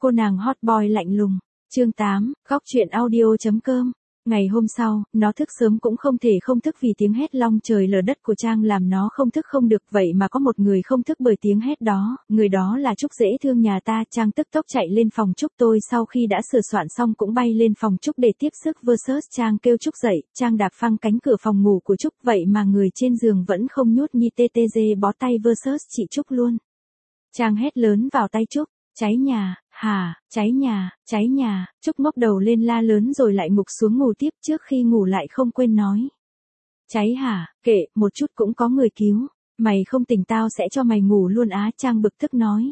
Cô nàng hot boy lạnh lùng. Chương 8, góc truyện audio.com. Ngày hôm sau, nó thức sớm cũng không thể không thức vì tiếng hét long trời lở đất của Trang làm nó không thức không được, vậy mà có một người không thức bởi tiếng hét đó, người đó là Trúc dễ thương nhà ta. Trang tức tốc chạy lên phòng Trúc, tôi sau khi đã sửa soạn xong cũng bay lên phòng Trúc để tiếp sức versus. Trang kêu Trúc dậy, Trang đạp phăng cánh cửa phòng ngủ của Trúc, vậy mà người trên giường vẫn không nhốt nhi ttg bó tay versus chị Trúc luôn. Trang hét lớn vào tay Trúc, cháy nhà, hả, cháy nhà, Trúc ngóc đầu lên la lớn rồi lại ngục xuống ngủ tiếp, trước khi ngủ lại không quên nói. Cháy hả, kệ, một chút cũng có người cứu, mày không tỉnh tao sẽ cho mày ngủ luôn á. Trang bực tức nói.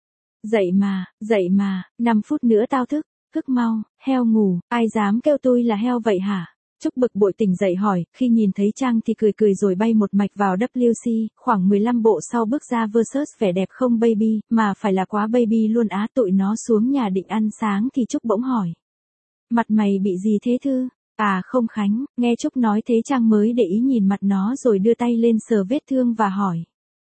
Dậy mà, 5 phút nữa tao thức mau, heo ngủ, ai dám kêu tôi là heo vậy hả? Trúc bực bội tỉnh dậy hỏi, khi nhìn thấy Trang thì cười rồi bay một mạch vào WC, khoảng 15 bộ sau bước ra versus vẻ đẹp không baby, mà phải là quá baby luôn á. Tụi nó xuống nhà định ăn sáng thì Trúc bỗng hỏi. Mặt mày bị gì thế Thư? À không Khánh, nghe Trúc nói thế Trang mới để ý nhìn mặt nó rồi đưa tay lên sờ vết thương và hỏi.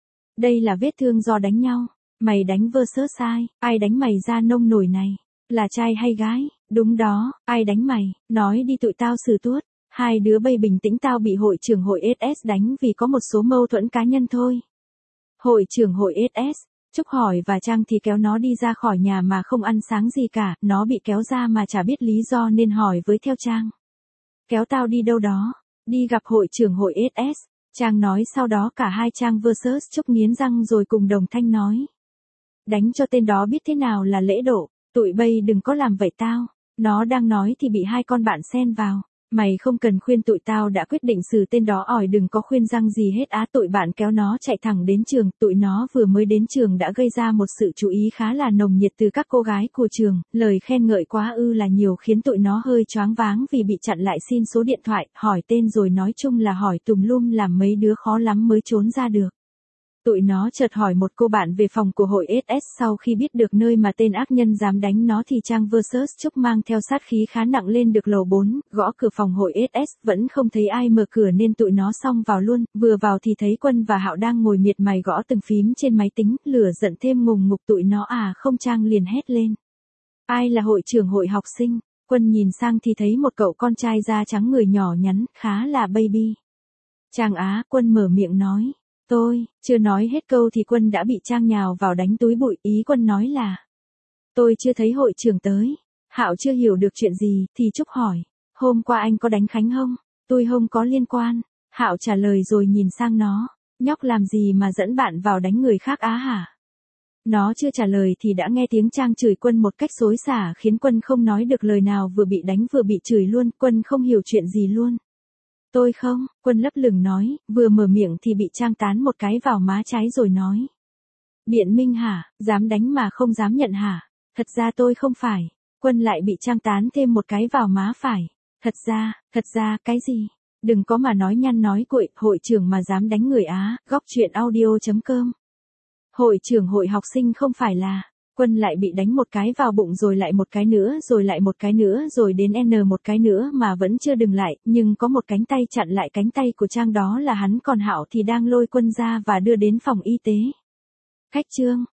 Đây là vết thương do đánh nhau, mày đánh versus ai đánh mày ra nông nổi này? Là trai hay gái? Đúng đó, ai đánh mày? Nói đi tụi tao xử tuốt. Hai đứa bây bình tĩnh, tao bị hội trưởng hội SS đánh vì có một số mâu thuẫn cá nhân thôi. Hội trưởng hội SS? Trúc hỏi và Trang thì kéo nó đi ra khỏi nhà mà không ăn sáng gì cả, nó bị kéo ra mà chả biết lý do nên hỏi với theo Trang. Kéo tao đi đâu đó? Đi gặp hội trưởng hội SS. Trang nói, sau đó cả hai Trang versus Trúc nghiến răng rồi cùng đồng thanh nói. Đánh cho tên đó biết thế nào là lễ độ. Tụi bây đừng có làm vậy tao. Nó đang nói thì bị hai con bạn xen vào. Mày không cần khuyên, tụi tao đã quyết định xử tên đó ỏi, đừng có khuyên răng gì hết á. Tụi bạn kéo nó chạy thẳng đến trường, tụi nó vừa mới đến trường đã gây ra một sự chú ý khá là nồng nhiệt từ các cô gái của trường, lời khen ngợi quá ư là nhiều khiến tụi nó hơi choáng váng vì bị chặn lại xin số điện thoại, hỏi tên rồi nói chung là hỏi tùm lum, làm mấy đứa khó lắm mới trốn ra được. Tụi nó chợt hỏi một cô bạn về phòng của hội SS, sau khi biết được nơi mà tên ác nhân dám đánh nó thì Trang versus Trúc mang theo sát khí khá nặng lên được lầu 4, gõ cửa phòng hội SS, vẫn không thấy ai mở cửa nên tụi nó xông vào luôn, vừa vào thì thấy Quân và Hạo đang ngồi miệt mài gõ từng phím trên máy tính, lửa giận thêm ngùng ngục. Tụi nó à không, Trang liền hét lên. Ai là hội trưởng hội học sinh? Quân nhìn sang thì thấy một cậu con trai da trắng người nhỏ nhắn, khá là baby. Trang á, Quân mở miệng nói. Tôi, chưa nói hết câu thì Quân đã bị Trang nhào vào đánh túi bụi, ý Quân nói là. Tôi chưa thấy hội trưởng tới. Hạo chưa hiểu được chuyện gì, thì Trúc hỏi. Hôm qua anh có đánh Khánh không? Tôi không có liên quan. Hạo trả lời rồi nhìn sang nó. Nhóc làm gì mà dẫn bạn vào đánh người khác á hả? Nó chưa trả lời thì đã nghe tiếng Trang chửi Quân một cách xối xả khiến Quân không nói được lời nào, vừa bị đánh vừa bị chửi luôn. Quân không hiểu chuyện gì luôn. Tôi không, Quân lấp lửng nói, vừa mở miệng thì bị Trang tán một cái vào má trái rồi nói. Biện minh hả, dám đánh mà không dám nhận hả? Thật ra tôi không phải. Quân lại bị Trang tán thêm một cái vào má phải. Thật ra, cái gì? Đừng có mà nói nhăn nói cuội, hội trưởng mà dám đánh người á. Góc truyện audio.com. Hội trưởng hội học sinh không phải là. Quân lại bị đánh một cái vào bụng rồi lại một cái nữa rồi lại một cái nữa rồi đến N một cái nữa mà vẫn chưa dừng lại, nhưng có một cánh tay chặn lại cánh tay của Trang, đó là hắn, còn Hạo thì đang lôi Quân ra và đưa đến phòng y tế. Khách trương,